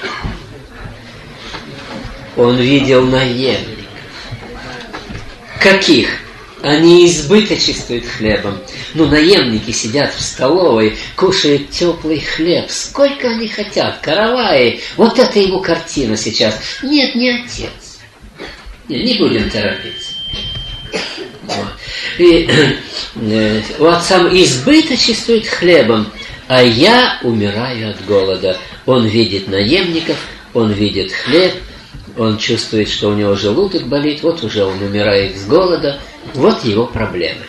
Он видел наемников. Каких? Они избыточествуют хлебом. Ну, наемники сидят в столовой, кушают теплый хлеб. Сколько они хотят, караваи. Вот это ему картина сейчас. Нет, не отец. Не, не будем торопиться. Вот. И э, у отца избыточествует хлебом, а я умираю от голода. Он видит наемников, он видит хлеб, он чувствует, что у него желудок болит, вот уже он умирает с голода. Вот его проблемы.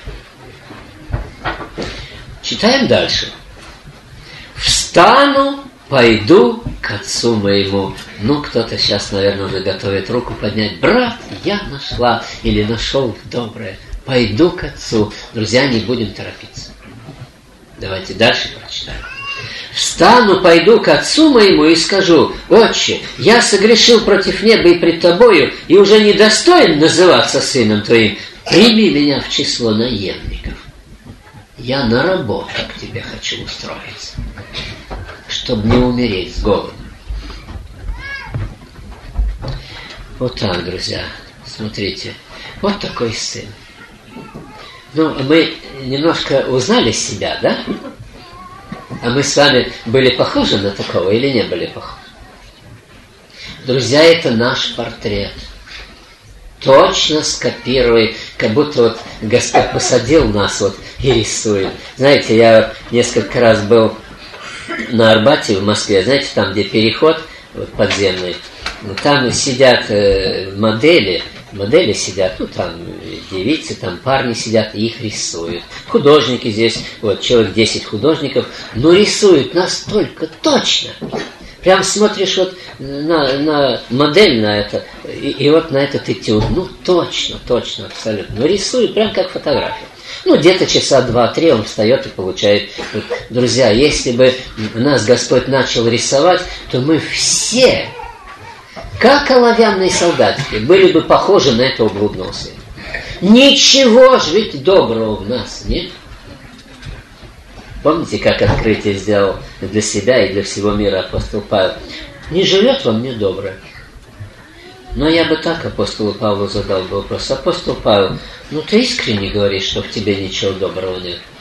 Читаем дальше. «Встану, пойду к отцу моему». Ну, кто-то сейчас, наверное, уже готовит руку поднять. «Брат, я нашла или нашел доброе. Пойду к отцу». Друзья, не будем торопиться. Давайте дальше прочитаем. «Встану, пойду к отцу моему и скажу: Отче, я согрешил против неба и пред тобою, и уже не достоин называться сыном твоим. Прими меня в число наемников. Я на работу к тебе хочу устроиться, чтобы не умереть с голоду». Вот так, друзья, смотрите, вот такой сын. Ну, мы немножко узнали себя, да? А мы с вами были похожи на такого или не были похожи? Друзья, это наш портрет. Точно скопируй, как будто вот Господь посадил нас вот и рисует. Знаете, я несколько раз был на Арбате в Москве, знаете, там, где переход вот, подземный, там сидят э, модели, модели сидят, ну там девицы, там парни сидят и их рисуют. Художники здесь, вот человек десять художников, но рисуют настолько точно. Прям смотришь вот на, на модель на это, и, и вот на этот этюд, ну точно, точно, абсолютно. Но рисует прям как фотографию. Ну, где-то часа два-три он встает и получает. Вот, друзья, если бы нас Господь начал рисовать, то мы все, как оловянные солдатики, были бы похожи на этого блудного сына. Ничего ж ведь доброго в нас нет. Помните, как открытие сделал для себя и для всего мира апостол Павел? Не живет во мне доброе. Но я бы так апостолу Павлу задал бы вопрос. Апостол Павел, ну ты искренне говоришь, что в тебе ничего доброго нет.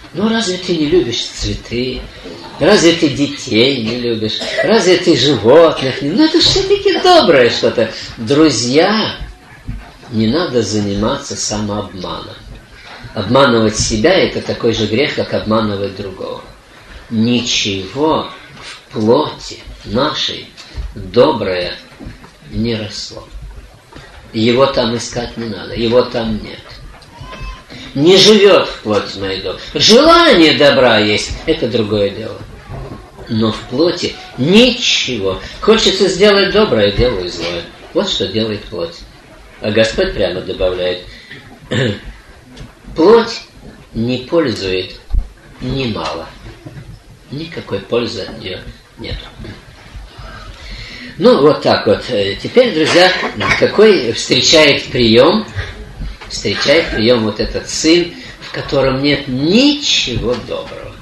Ну разве ты не любишь цветы? Разве ты детей не любишь? Разве ты животных не... Ну это все-таки доброе что-то. Друзья, не надо заниматься самообманом. Обманывать себя – это такой же грех, как обманывать другого. Ничего в плоти нашей доброе не росло. Его там искать не надо, его там нет. Не живет в плоти моей доброй. Желание добра есть – это другое дело. Но в плоти ничего. Хочется сделать доброе, делаю злое. Вот что делает плоть. А Господь прямо добавляет: плоть не пользует немало. Никакой пользы от нее нет. Ну, вот так вот. Теперь, друзья, какой встречает прием? Встречает прием вот этот сын, в котором нет ничего доброго.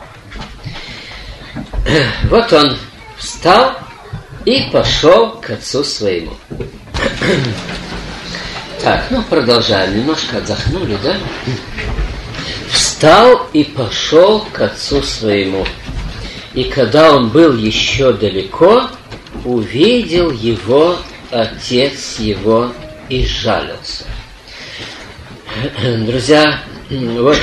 Вот он встал и пошел к отцу своему. Так, ну продолжаем. Немножко отдохнули, да? Встал и пошел к отцу своему. И когда он был еще далеко, увидел его отец его и сжалился. Друзья, вот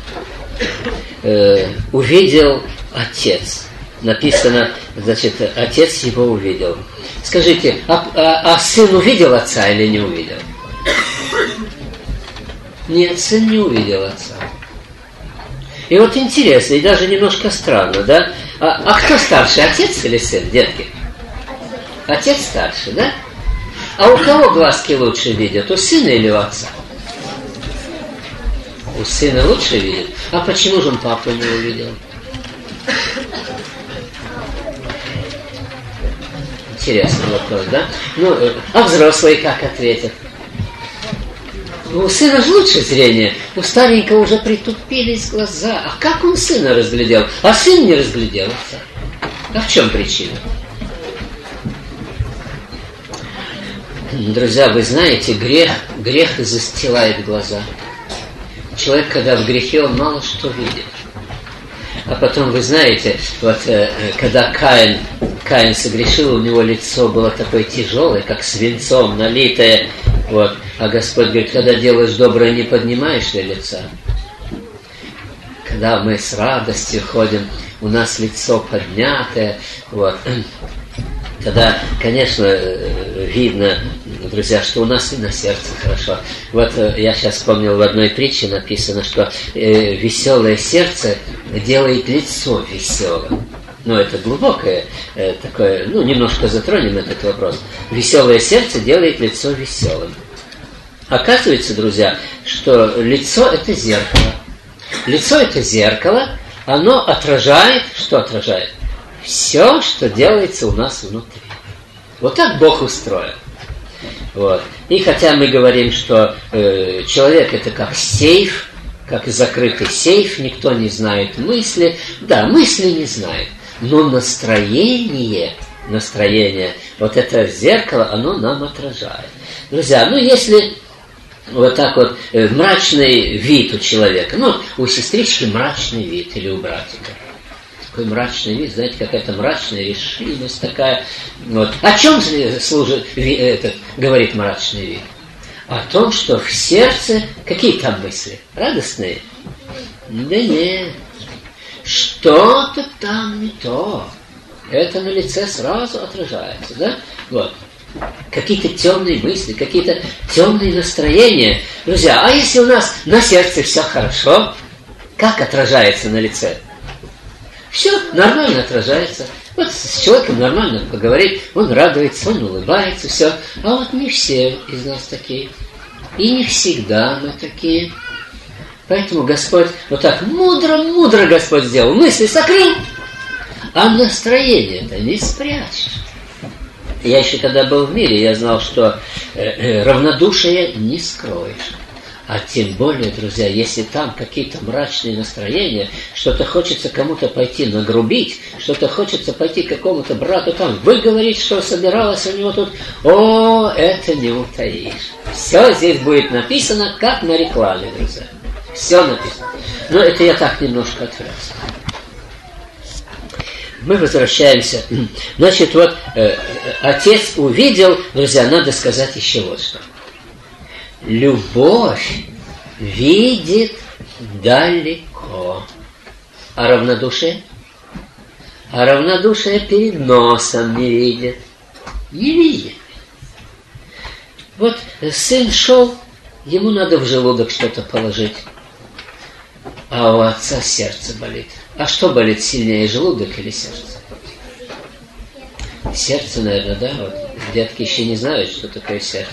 э, увидел отец. Написано, значит, отец его увидел. Скажите, а, а, а сын увидел отца или не увидел? Нет, сын не увидел отца. И вот интересно, и даже немножко странно, да? А, а кто старше, отец или сын, детки? Отец старше, да? А у кого глазки лучше видят, у сына или у отца? У сына лучше видит. А почему же он папу не увидел? Интересный вопрос, да? Ну, а взрослые как ответят? У сына же лучше зрение. У старенького уже притупились глаза. А как он сына разглядел? А сын не разглядел отца. А в чем причина? Друзья, вы знаете, грех, грех застилает глаза. Человек, когда в грехе, он мало что видит. А потом, вы знаете, вот когда Каин, Каин согрешил, у него лицо было такое тяжелое, как свинцом налитое. Вот. А Господь говорит, когда делаешь доброе, не поднимаешь ли лица? Когда мы с радостью ходим, у нас лицо поднятое. Вот. Тогда, конечно, видно, друзья, что у нас и на сердце хорошо. Вот я сейчас вспомнил, в одной притче написано, что э, веселое сердце делает лицо веселым. Ну, это глубокое э, такое, ну, немножко затронем этот вопрос. Веселое сердце делает лицо веселым. Оказывается, друзья, что лицо – это зеркало. Лицо – это зеркало, оно отражает, что отражает? Все, что делается у нас внутри. Вот так Бог устроил. Вот. И хотя мы говорим, что э, человек это как сейф, как закрытый сейф, никто не знает мысли. Да, мысли не знает. Но настроение, настроение, вот это зеркало, оно нам отражает. Друзья, ну если вот так вот э, мрачный вид у человека, ну, у сестрички мрачный вид или у братика. Такой мрачный вид, знаете, какая-то мрачная решимость такая. Вот. О чем служит, этот, говорит мрачный вид? О том, что в сердце какие там мысли? Радостные? Да нет. Что-то там не то. Это на лице сразу отражается, да? Вот. Какие-то темные мысли, какие-то темные настроения. Друзья, а если у нас на сердце все хорошо, как отражается на лице? Все нормально отражается. Вот с человеком нормально поговорить, он радуется, он улыбается, все. А вот не все из нас такие. И не всегда мы такие. Поэтому Господь вот так мудро-мудро Господь сделал. Мысли сокрыл, а настроение-то не спрячешь. Я еще когда был в мире, я знал, что э, э, равнодушие не скроешь. А тем более, друзья, если там какие-то мрачные настроения, что-то хочется кому-то пойти нагрубить, что-то хочется пойти к какому-то брату там выговорить, что собиралось у него тут, о, это не утаишь. Все здесь будет написано, как на рекламе, друзья. Все написано. Но это я так немножко отвлекся. Мы возвращаемся. Значит, вот э, отец увидел, друзья, надо сказать еще вот что. Любовь видит далеко. А равнодушие? А равнодушие перед носом не видит. Не видит. Вот сын шел, ему надо в желудок что-то положить. А у отца сердце болит. А что болит сильнее, желудок или сердце? Сердце, наверное, да? Вот детки еще не знают, что такое сердце.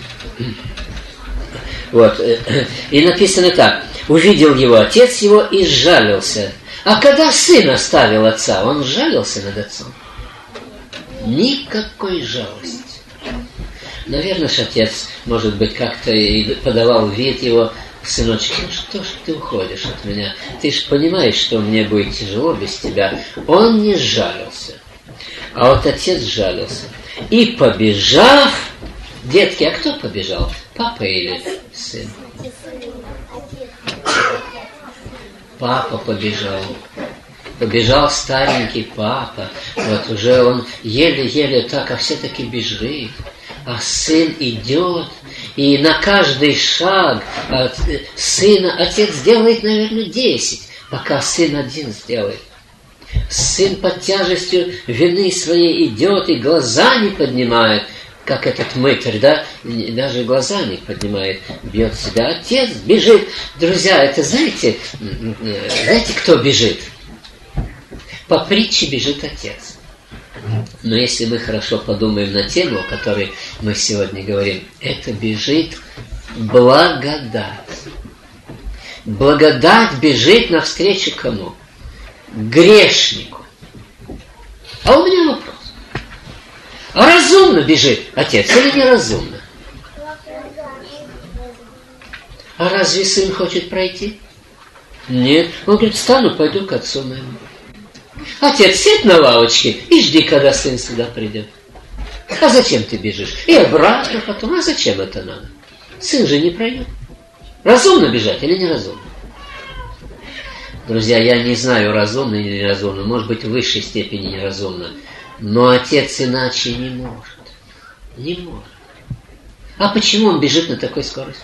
Вот. И написано так. Увидел его отец его и сжалился. А когда сын оставил отца, он сжалился над отцом? Никакой жалости. Наверное, ж отец, может быть, как-то и подавал вид его: сыночек, ну что ж ты уходишь от меня? Ты ж понимаешь, что мне будет тяжело без тебя. Он не сжалился. А вот отец сжалился. И побежав, детки, а кто побежал? Папа или сын? Папа побежал. Побежал старенький папа. Вот уже он еле-еле так, а все-таки бежит. А сын идет, и на каждый шаг от сына отец сделает, наверное, десять, пока сын один сделает. Сын под тяжестью вины своей идет и глаза не поднимает, как этот мытарь, да, даже глаза не поднимает, бьет себя. Отец бежит. Друзья, это знаете, знаете, кто бежит? По притче бежит отец. Но если мы хорошо подумаем на тему, о которой мы сегодня говорим, это бежит благодать. Благодать бежит навстречу кому? Грешнику. А у меня вопрос. А разумно бежит отец или неразумно? А разве сын хочет пройти? Нет. Он говорит, встану, пойду к отцу моему. Отец, сядь на лавочке и жди, когда сын сюда придет. А зачем ты бежишь? И обратно потом. А зачем это надо? Сын же не пройдет. Разумно бежать или неразумно? Друзья, я не знаю, разумно или неразумно. Может быть, в высшей степени неразумно. Но отец иначе не может. Не может. А почему он бежит на такой скорости?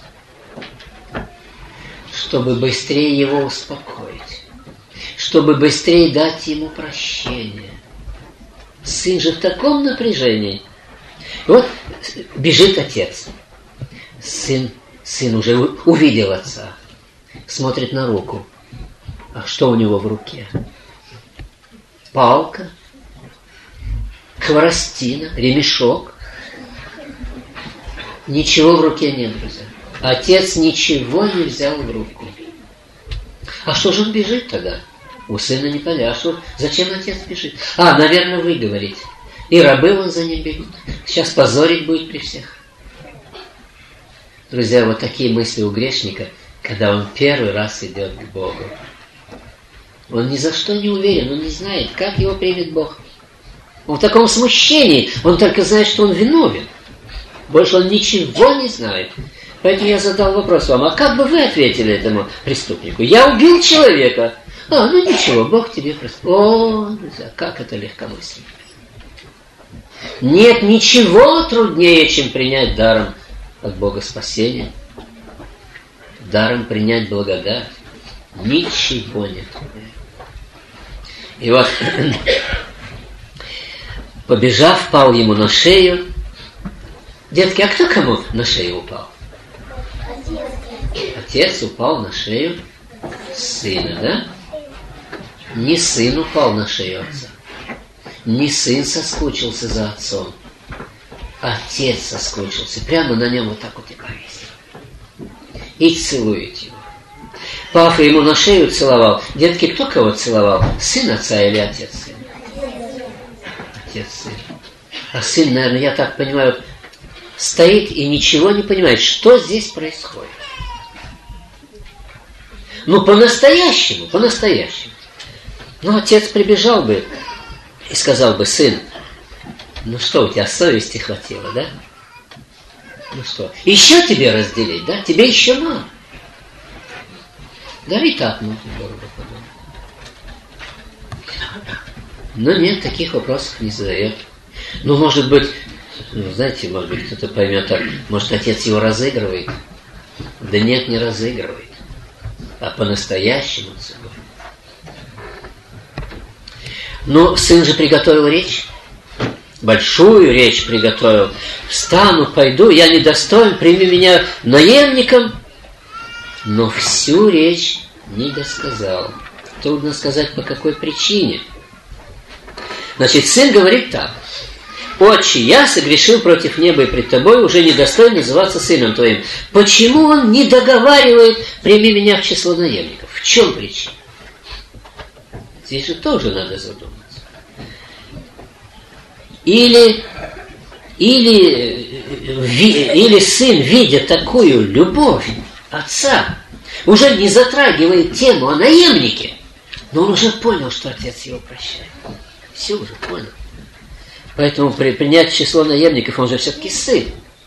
Чтобы быстрее его успокоить. Чтобы быстрее дать ему прощение. Сын же в таком напряжении. Вот бежит отец. Сын, сын уже увидел отца. Смотрит на руку. А что у него в руке? Палка, хворостина, ремешок. Ничего в руке нет, друзья. Отец ничего не взял в руку. А что же он бежит тогда? У сына не поляшут. Зачем отец бежит? А, наверное, вы говорите. И рабы вон за ним бегут. Сейчас позорить будет при всех. Друзья, вот такие мысли у грешника, когда он первый раз идет к Богу. Он ни за что не уверен, он не знает, как его примет Бог. Он в таком смущении, он только знает, что он виновен. Больше он ничего не знает. Поэтому я задал вопрос вам, а как бы вы ответили этому преступнику? Я убил человека. А, ну ничего, Бог тебе простит. О, друзья, как это легкомысленно. Нет ничего труднее, чем принять даром от Бога спасение. Даром принять благодать. Ничего нет труднее. И вот, побежав, пал ему на шею. Детки, а кто кому на шею упал? Отец упал на шею сына, да? Не сын упал на шею отца. Не сын соскучился за отцом. Отец соскучился. Прямо на нем вот так вот и повесил. И целует его. Папа ему на шею целовал. Детки, кто кого целовал? Сын отца или отец сына? Отец сына. А сын, наверное, я так понимаю, стоит и ничего не понимает, что здесь происходит. Ну, по-настоящему, по-настоящему. Ну, отец прибежал бы и сказал бы, сын, ну что, у тебя совести хватило, да? Ну что, еще тебе разделить, да? Тебе еще мало. Да и так можно дорого подумать. Но нет, таких вопросов не задает. Ну, может быть, ну, знаете, может быть, кто-то поймет так, может, отец его разыгрывает. Да нет, не разыгрывает, а по-настоящему целует. Но сын же приготовил речь, большую речь приготовил. Встану, пойду, я недостоин, прими меня наемником. Но всю речь не досказал. Трудно сказать, по какой причине. Значит, сын говорит так: «Отче, я согрешил против неба и пред тобой, уже недостоин называться сыном твоим». Почему он не договаривает: «Прими меня в число наемников»? В чем причина? Здесь же тоже надо задуматься. Или, или, или сын, видя такую любовь отца, уже не затрагивает тему о наемнике, но он уже понял, что отец его прощает. Все уже понял. Поэтому при принять число наемников он же все-таки сын.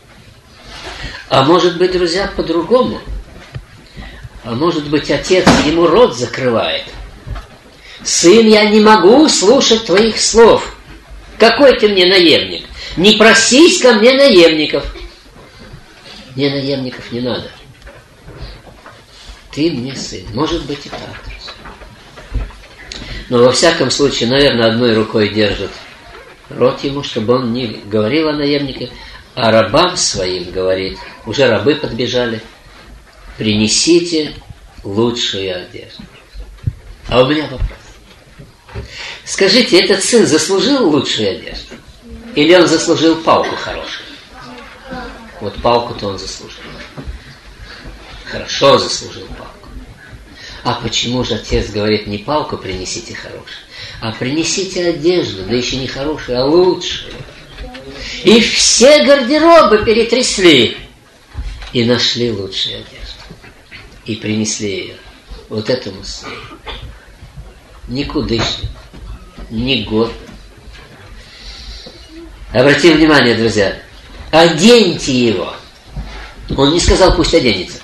А может быть, друзья, по-другому. А может быть, отец ему рот закрывает. «Сын, я не могу слушать твоих слов. Какой ты мне наемник? Не просись ко мне наемников». Мне наемников не надо. Ты мне сын. Может быть и так, друзья. Но во всяком случае, наверное, одной рукой держит рот ему, чтобы он не говорил о наемнике, а рабам своим говорит. Уже рабы подбежали. «Принесите лучшую одежду». А у меня вопрос. Скажите, этот сын заслужил лучшую одежду? Или он заслужил палку хорошую? Вот палку-то он заслужил. Хорошо заслужил палку. А почему же отец говорит: не палку принесите хорошую, а принесите одежду, да еще не хорошую, а лучшую? И все гардеробы перетрясли и нашли лучшую одежду. И принесли ее вот этому сыну. Никудышному, негодному. Обратим внимание, друзья, оденьте его. Он не сказал: пусть оденется.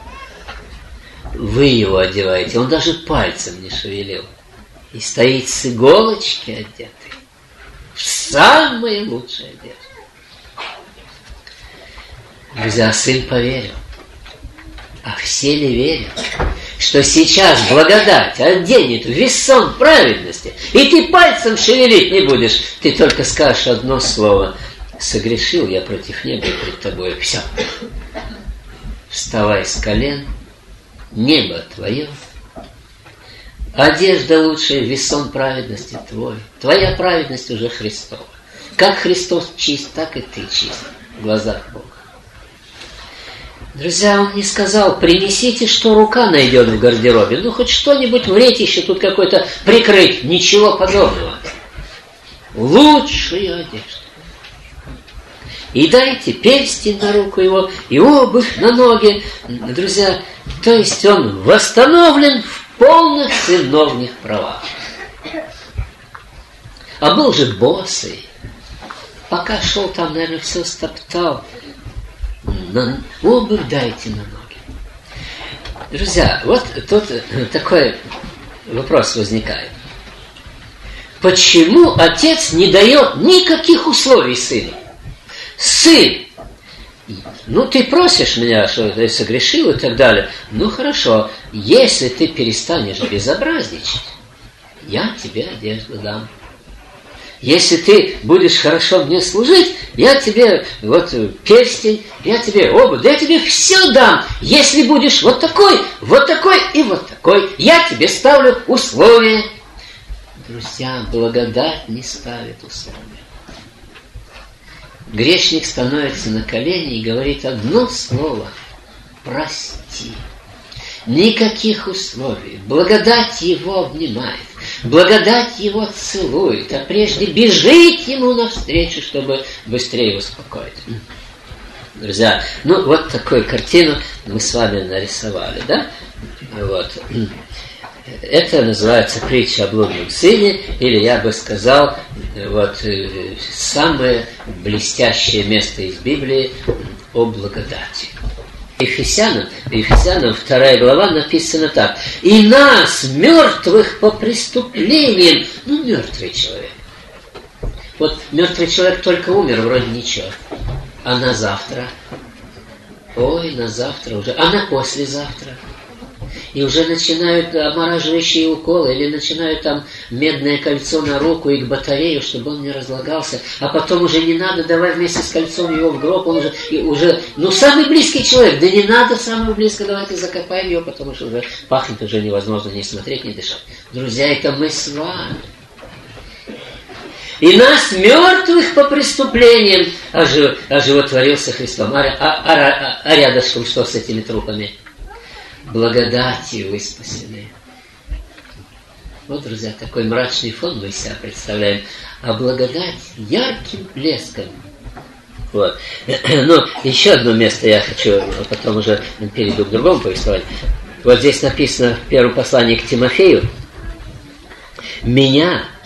Вы его одеваете. Он даже пальцем не шевелил. И стоит с иголочки одетый в самые лучшие одежды. Друзья, сын поверил. А все ли верят, что сейчас благодать оденет в весон праведности, и ты пальцем шевелить не будешь, ты только скажешь одно слово: согрешил я против неба и пред тобой. Все. Вставай с колен, небо твое, одежда лучшая, весон праведности твой. Твоя праведность уже Христова. Как Христос чист, так и ты чист в глазах Бога. Друзья, он не сказал: принесите, что рука найдет в гардеробе. Ну, хоть что-нибудь вретище тут какой-то прикрыть. Ничего подобного. Лучшую одежду. И дайте перстень на руку его, и обувь на ноги. Друзья, то есть он восстановлен в полных сыновних правах. А был же босый. Пока шел там, наверное, все стоптал. На обувь дайте на ноги. Друзья, вот тут такой вопрос возникает. Почему отец не дает никаких условий сыну? Сын, ну ты просишь меня, что ты согрешил и так далее. Ну хорошо, если ты перестанешь безобразничать, я тебе одежду дам. Если ты будешь хорошо мне служить, я тебе вот перстень, я тебе обувь, да я тебе все дам. Если будешь вот такой, вот такой и вот такой, я тебе ставлю условия. Друзья, благодать не ставит условия. Грешник становится на колени и говорит одно слово: прости. Никаких условий. Благодать его обнимает. Благодать его целует. А прежде бежит ему навстречу, чтобы быстрее успокоить. Друзья, ну вот такую картину мы с вами нарисовали, да? Вот. Это называется притча о блудном сыне, или я бы сказал, вот самое блестящее место из Библии о благодати. Ефесянам, Ефесянам вторая глава написано так. И нас, мертвых по преступлениям, ну, мертвый человек. Вот мертвый человек только умер, вроде ничего. А на завтра? Ой, на завтра уже. А на послезавтра? И уже начинают омораживающие уколы, или начинают там медное кольцо на руку и к батарею, чтобы он не разлагался. А потом уже не надо, давай вместе с кольцом его в гроб, он уже, и уже, ну, самый близкий человек, да не надо самого близкого, давайте закопаем его, потому что уже пахнет, уже невозможно ни смотреть, ни дышать. Друзья, это мы с вами. И нас, мертвых по преступлениям, ожив, оживотворился Христом. А, а, а, а рядышком что с этими трупами? Благодатью вы спасены. Вот, друзья, такой мрачный фон мы из себя представляем. А благодать ярким блеском. Вот. Ну, еще одно место я хочу, а потом уже перейду к другому повествованию. Вот здесь написано в первом послании к Тимофею. Меня